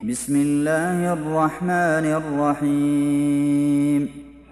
بسم الله الرحمن الرحيم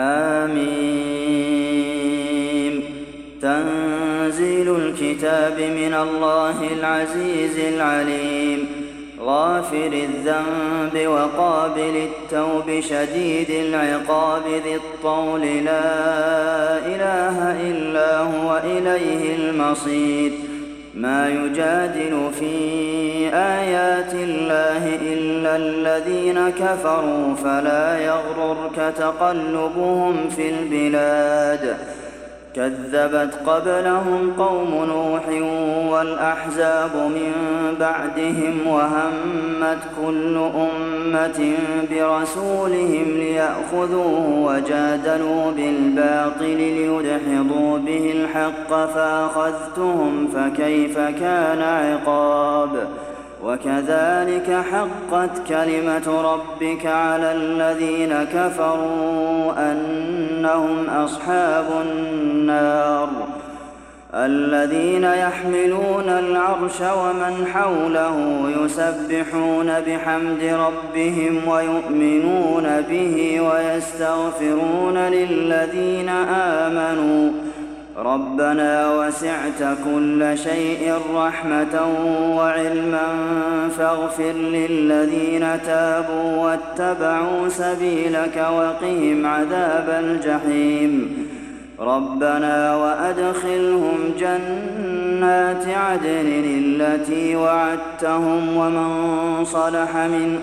حميم تنزيل الكتاب من الله العزيز العليم غافر الذنب وقابل التوب شديد العقاب ذي الطول لا إله إلا هو إليه المصير ما يجادل في آيات الله إلا الذين كفروا فلا يغررك تقلبهم في البلاد كذبت قبلهم قوم نوح والأحزاب من بعدهم وهمت كل أمة برسولهم ليأخذوه وجادلوا بالباطل ليدحضوا به الحق فأخذتهم فكيف كان عقاب وكذلك حقت كلمة ربك على الذين كفروا أنهم أصحاب النار الذين يحملون العرش ومن حوله يسبحون بحمد ربهم ويؤمنون به ويستغفرون للذين آمنوا ربنا وسعت كل شيء رحمة وعلما فاغفر للذين تابوا واتبعوا سبيلك وقهم عذاب الجحيم ربنا وأدخلهم جنات عدن التي وعدتهم ومن صلح من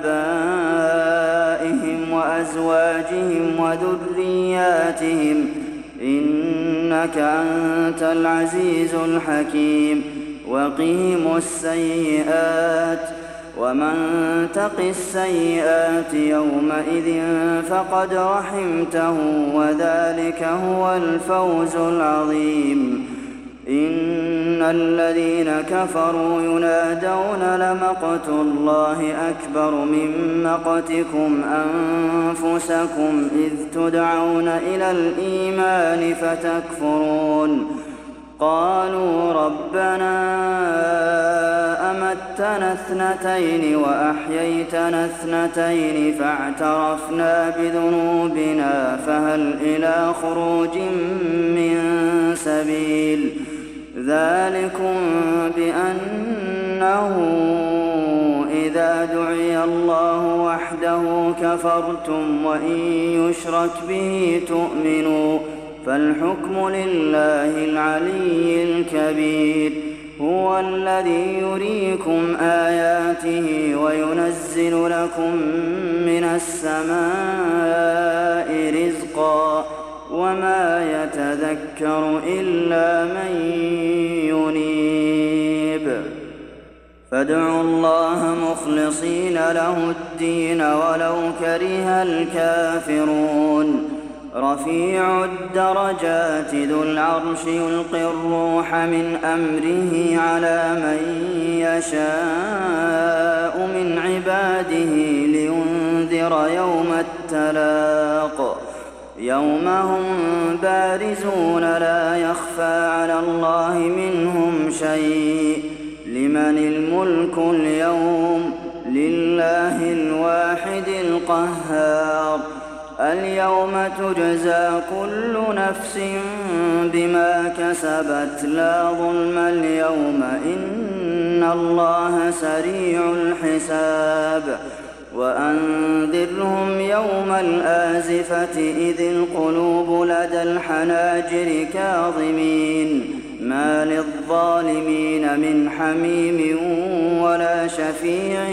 آبائهم وأزواجهم وذرياتهم إنك أنت العزيز الحكيم وقهم السيئات ومن تق السيئات يومئذ فقد رحمته وذلك هو الفوز العظيم إن الذين كفروا ينادون لمقت الله أكبر من مقتكم أنفسكم إذ تدعون إلى الإيمان فتكفرون قالوا ربنا أمتنا اثنتين وأحييتنا اثنتين فاعترفنا بذنوبنا فهل إلى خروج من سبيل ذلكم بأنه إذا دعي الله وحده كفرتم وإن يشرك به تؤمنوا فالحكم لله العلي الكبير هو الذي يريكم آياته وينزل لكم من السماء رزقا وما يتذكر إلا من ينيب فادعوا الله مخلصين له الدين ولو كره الكافرون رفيع الدرجات ذو العرش يلقي الروح من أمره على من يشاء من عباده لينذر يوم التلاق يوم هم بارزون لا يخفى على الله منهم شيء لمن الملك اليوم لله الواحد القهار اليوم تجزى كل نفس بما كسبت لا ظلم اليوم إن الله سريع الحساب وأنذرهم يوم الآزفة إذ القلوب لدى الحناجر كاظمين ما للظالمين من حميم ولا شفيع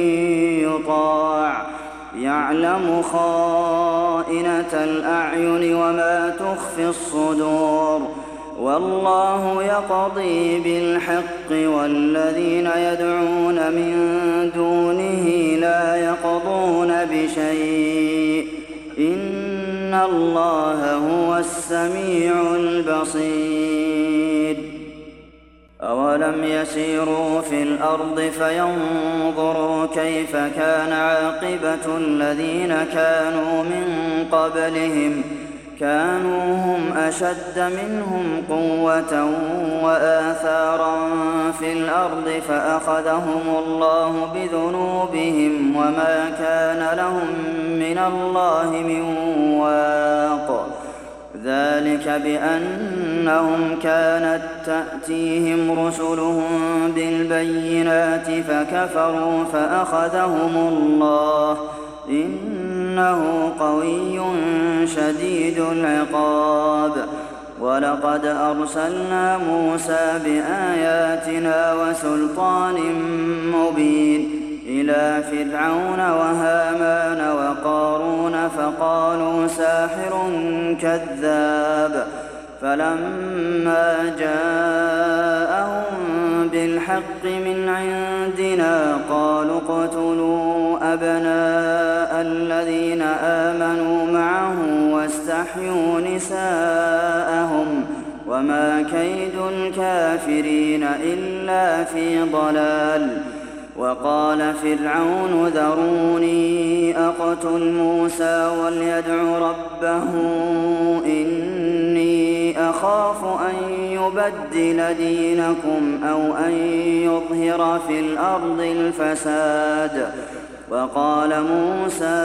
يطاع يعلم خائنة الأعين وما تخفي الصدور والله يقضي بالحق والذين يدعون من دونه لا يقضون بشيء إن الله هو السميع البصير أولم يسيروا في الأرض فينظروا كيف كان عاقبة الذين كانوا من قبلهم كانوا هم أشد منهم قوة وآثارا في الأرض فأخذهم الله بذنوبهم وما كان لهم من الله من واق ذلك بأنهم كانت تأتيهم رسلهم بالبينات فكفروا فأخذهم الله إنه قوي شديد العقاب ولقد أرسلنا موسى بآياتنا وسلطان مبين إلى فرعون وهامان وقارون فقالوا ساحر كذاب فلما جاءهم بالحق من عندنا قالوا اقتلوا أبناء الذين آمنوا معه واستحيوا نساءهم وما كيد الكافرين إلا في ضلال وقال فرعون ذروني أقتل موسى وليدع ربه إني أخاف أن يبدل دينكم أو أن يظهر في الأرض الفساد وقال موسى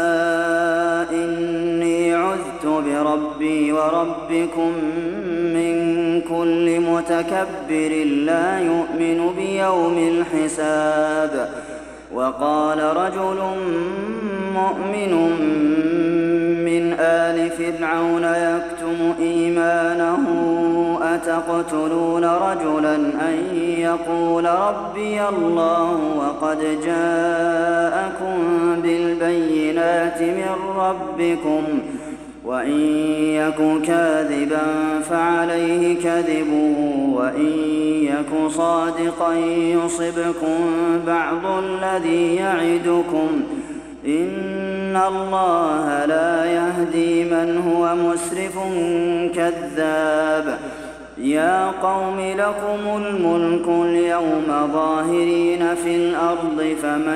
إني عذت بربي وربكم من كل متكبر لا يؤمن بيوم الحساب وقال رجل مؤمن من آل فرعون يكتم إيمانه أتقتلون رجلا أن يقول ربي الله وقد جاءكم بالبينات من ربكم وإن يك كاذبا فعليه كذبه وإن يك صادقا يصبكم بعض الذي يعدكم إن الله لا يهدي من هو مسرف كذاب يا قوم لكم الملك اليوم ظاهرين في الأرض فمن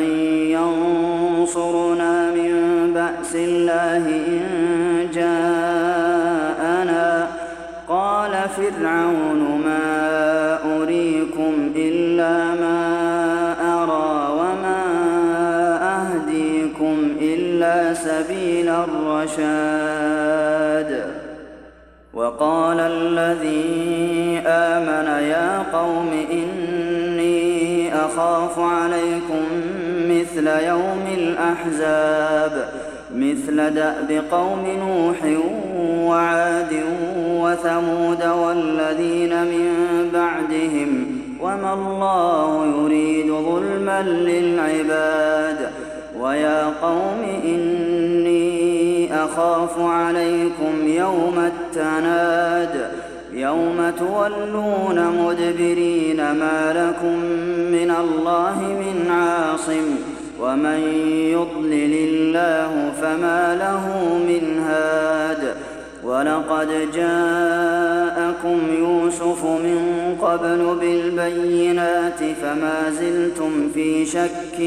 ينصرنا من بأس الله إن جاءنا قال فرعون ما أريكم إلا ما أرى وما أهديكم إلا سبيل الرشاد وقال الذي آمن يا قوم إني أخاف عليكم مثل يوم الأحزاب مثل دأب قوم نوح وعاد وثمود والذين من بعدهم وما الله يريد ظلما للعباد ويا قوم إني أخاف عليكم يوم التناد يوم تولون مدبرين ما لكم من الله من عاصم ومن يضلل الله فما له من هاد ولقد جاءكم يوسف من قبل بالبينات فما زلتم في شك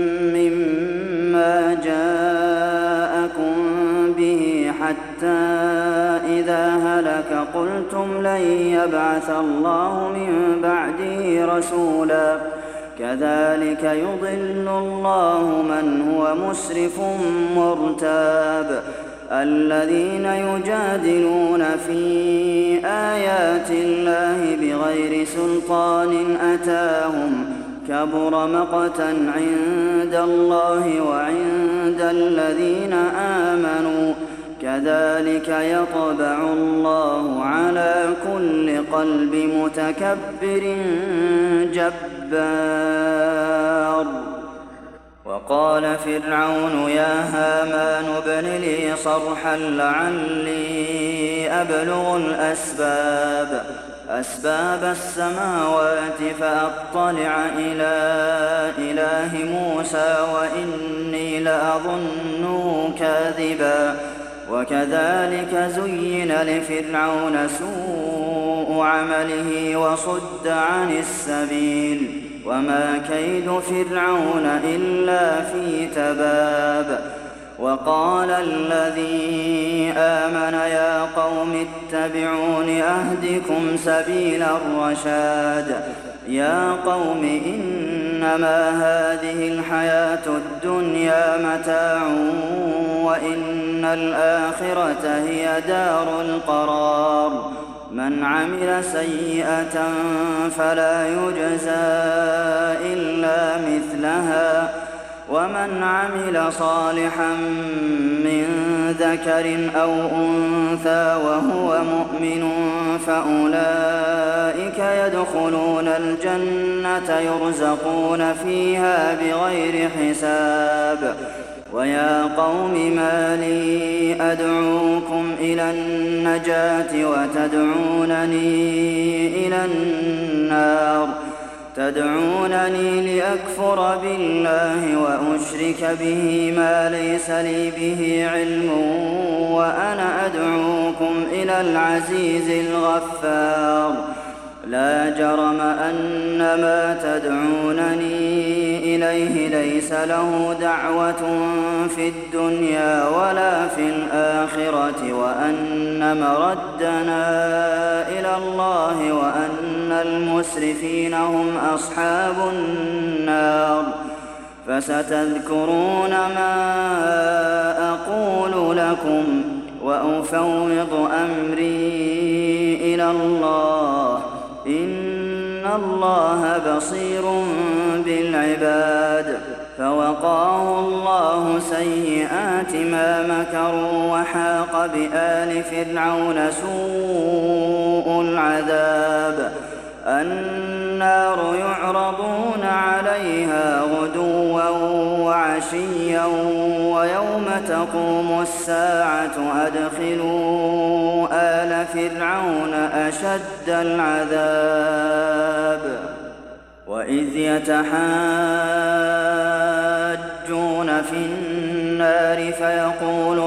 مما جاءكم به حتى إذا هلك قلتم لن يبعث الله من بعده رسولا كذلك يضل الله من هو مسرف مرتاب الذين يجادلون في آيات الله بغير سلطان أتاهم كبر مقتا عند الله وعند الذين آمنوا كذلك يطبع الله على كل قلب متكبر جبار وقال فرعون يا هامان ابن لي صرحا لعلي أبلغ أسباب السماوات فأطلع إلى إله موسى وإني لأظنه كاذبا وكذلك زين لفرعون سوء عمله وصد عن السبيل وما كيد فرعون إلا في تباب وقال الذي آمن يا قوم اتبعون أهدكم سبيل الرشاد يا قوم إنما هذه الحياة الدنيا متاع وإن الآخرة هي دار القرار من عمل سيئة فلا يجزى إلا مثلها ومن عمل صالحا من ذكر أو أنثى وهو مؤمن فأولئك يدخلون الجنة يرزقون فيها بغير حساب ويا قوم ما لي أدعوكم إلى النجاة وتدعونني إلى النار تدعونني لأكفر بالله وأشرك به ما ليس لي به علم وأنا أدعوكم إلى العزيز الغفار لا جرم أن ما تدعونني إليه ليس له دعوة في الدنيا ولا في الآخرة وأن مردنا إلى الله وأن المسرفين هم أصحاب النار فستذكرون ما أقول لكم وأفوض أمري إلى الله إن الله بصير بالعباد فوقاه الله سيئات ما مكروا وحاق بآل فرعون سوء العذاب النار يعرضون عليها غدوا وعشيا ويوم تقوم الساعة أدخلوا آل فرعون أشد العذاب وإذ يتحاجون في النار فيقول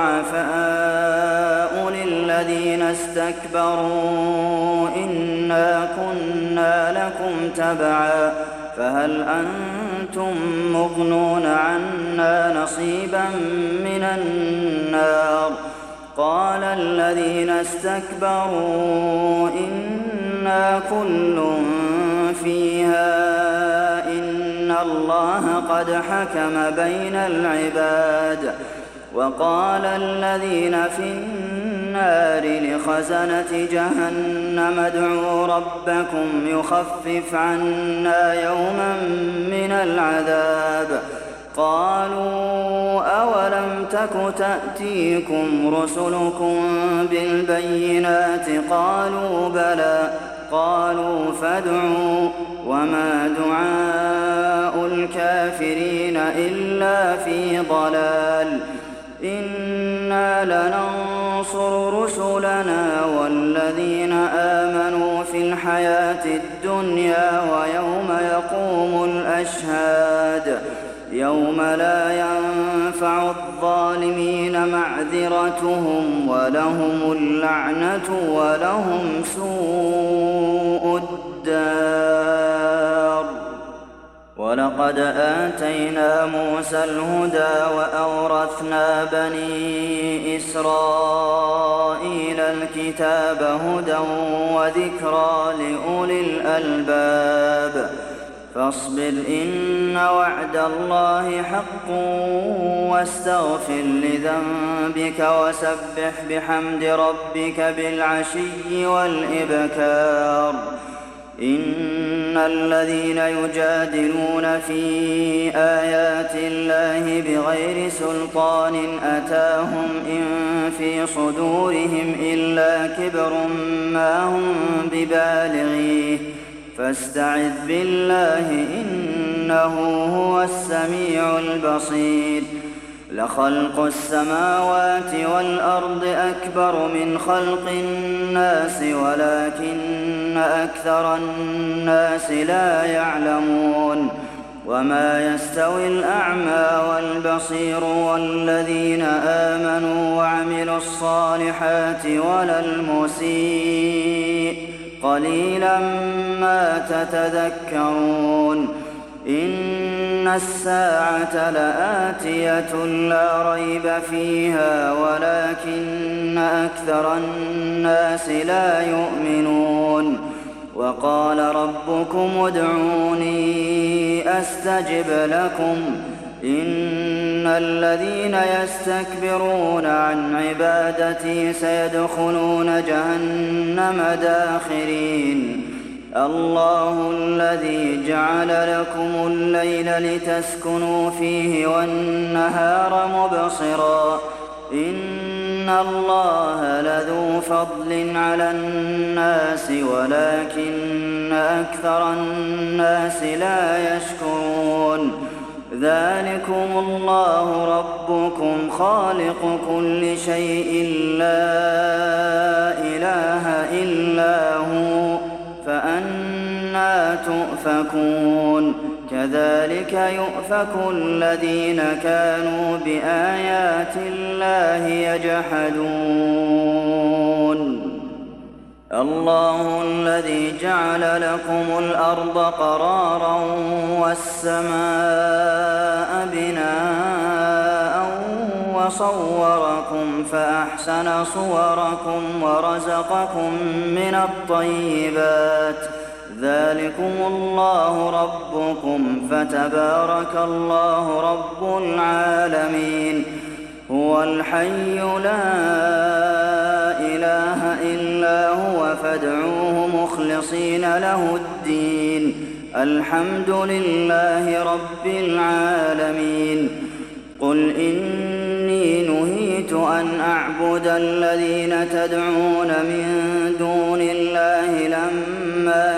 الضعفاء للذين استكبروا إنا كنا لكم تبعا فهل أنتم مغنون عنا نصيبا من النار قال الذين استكبروا إنا كل فيها إن الله قد حكم بين العباد وقال الذين في النار لخزنة جهنم ادعوا ربكم يخفف عنا يوما من العذاب قالوا أولم تك تأتيكم رسلكم بالبينات قالوا بلى قالوا فادعوا وما دعاء الكافرين إلا في ضلال إنا لننصر رسلنا والذين آمنوا في الحياة الدنيا ويوم يقوم الأشهاد يوم لا ينفع الظالمين معذرتهم ولهم اللعنة ولهم سوء الدار ولقد آتينا موسى الهدى وأورثنا بني إسرائيل الكتاب هدى وذكرى لأولي الألباب فاصبر إن وعد الله حق واستغفر لذنبك وسبح بحمد ربك بالعشي والإبكار إن الذين يجادلون في آيات الله بغير سلطان أتاهم إن في صدورهم إلا كبر ما هم ببالغيه فاستعذ بالله إنه هو السميع البصير لخلق السماوات والأرض أكبر من خلق الناس ولكن أكثر الناس لا يعلمون وما يستوي الأعمى والبصير والذين آمنوا وعملوا الصالحات ولا المسيء قليلا ما تتذكرون الساعة لآتية لا ريب فيها ولكن أكثر الناس لا يؤمنون وقال ربكم ادعوني أستجب لكم إن الذين يستكبرون عن عبادتي سيدخلون جهنم داخرين الله الذي جعل لكم الليل لتسكنوا فيه والنهار مبصرا إن الله لذو فضل على الناس ولكن أكثر الناس لا يشكرون ذلكم الله ربكم خالق كل شيء لا إله إلا هو فأنى تؤفكون كذلك يؤفك الذين كانوا بآيات الله يجحدون الله الذي جعل لكم الأرض قرارا والسماء بناء وصوركم فأحسن صوركم ورزقكم من الطيبات ذلكم الله ربكم فتبارك الله رب العالمين هو الحي لا إله إلا هو فادعوه مخلصين له الدين الحمد لله رب العالمين قل إني نهيت أن أعبد الذين تدعون من دون الله لما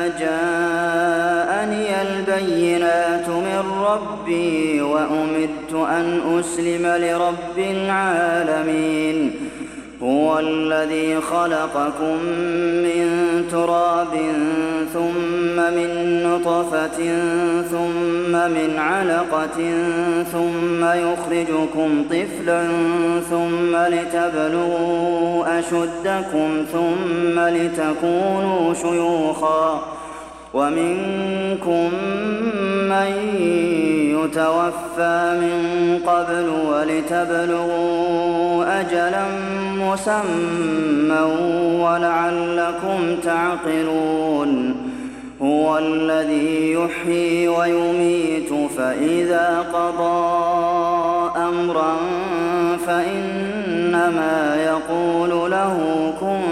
جاءني البينات من ربي وأمرت أن أسلم لرب العالمين هو الذي خلقكم من تراب ثم من نطفة ثم من علقة ثم يخرجكم طفلا ثم لتبلغوا أشدكم ثم لتكونوا شيوخا ومنكم من يتوفى من قبل ولتبلغوا أجلا مسمى ولعلكم تعقلون هو الذي يحيي ويميت فإذا قضى أمرا فإنما يقول له كن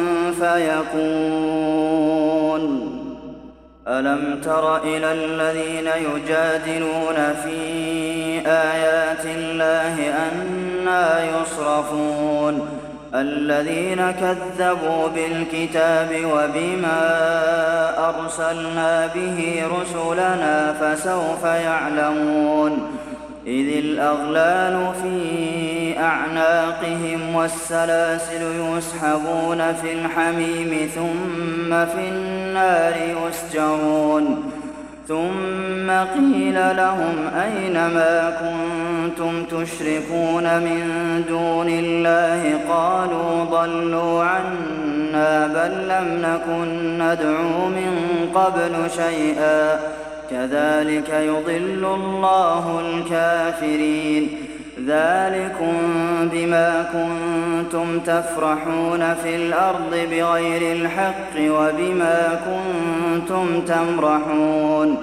فيكون ألم تر إلى الذين يجادلون في آيات الله أنى يصرفون الذين كذبوا بالكتاب وبما أرسلنا به رسلنا فسوف يعلمون إذ الأغلال في أعناقهم والسلاسل يسحبون في الحميم ثم في النار يسجرون ثم قيل لهم أين ما كنتم تشركون من دون الله قالوا ضلوا عنا بل لم نكن ندعو من قبل شيئا كذلك يضل الله الكافرين ذلكم بما كنتم تفرحون في الأرض بغير الحق وبما كنتم تمرحون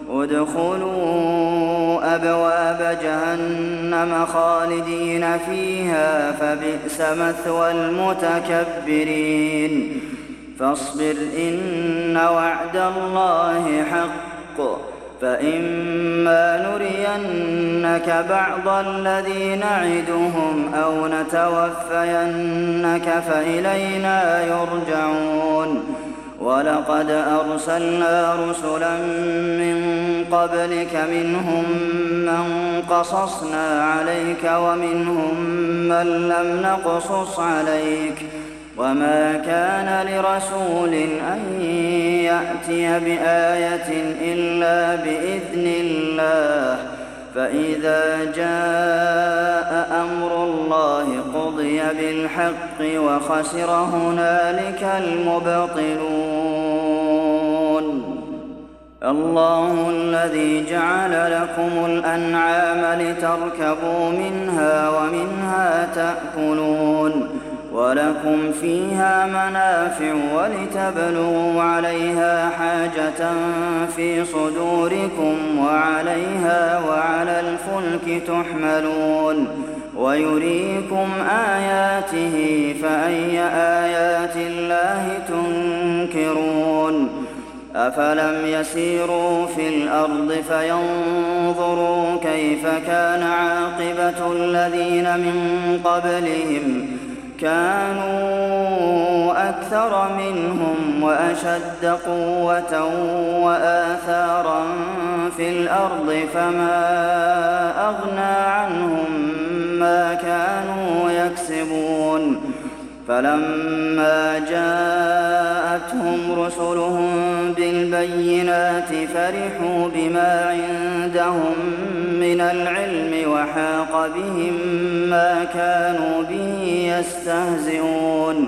ادخلوا أبواب جهنم خالدين فيها فبئس مثوى المتكبرين فاصبر إن وعد الله حق فإما نرينك بعض الذي نعدهم أو نتوفينك فإلينا يرجعون ولقد أرسلنا رسلا من قبلك منهم من قصصنا عليك ومنهم من لم نقصص عليك وما كان لرسول أن يأتي بآية إلا بإذن الله فإذا جاء أمر الله قضي بالحق وخسر هنالك المبطلون الله الذي جعل لكم الأنعام لتركبوا منها ومنها تأكلون ولكم فيها منافع ولتبلغوا عليها حاجة في صدوركم وعليها وعلى الفلك تحملون ويريكم آياته فأي آيات الله تنكرون أفلم يسيروا في الأرض فينظروا كيف كان عاقبة الذين من قبلهم كانوا أكثر منهم وأشد قوة وآثارا في الأرض فما أغنى عنهم ما كانوا يكسبون فلما جاءتهم رسلهم بالبينات فرحوا بما عندهم من العلم وحاق بهم ما كانوا به يستهزئون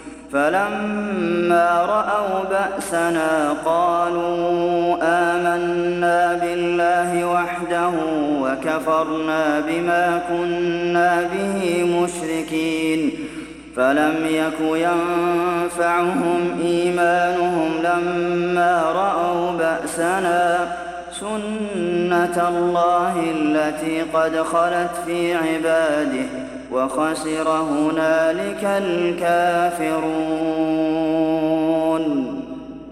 فلما رأوا بأسنا قالوا آمنا بالله وحده وكفرنا بما كنا به مشركين فلم يك ينفعهم إيمانهم لما رأوا بأسنا سنة الله التي قد خلت في عباده وخسر هنالك الكافرون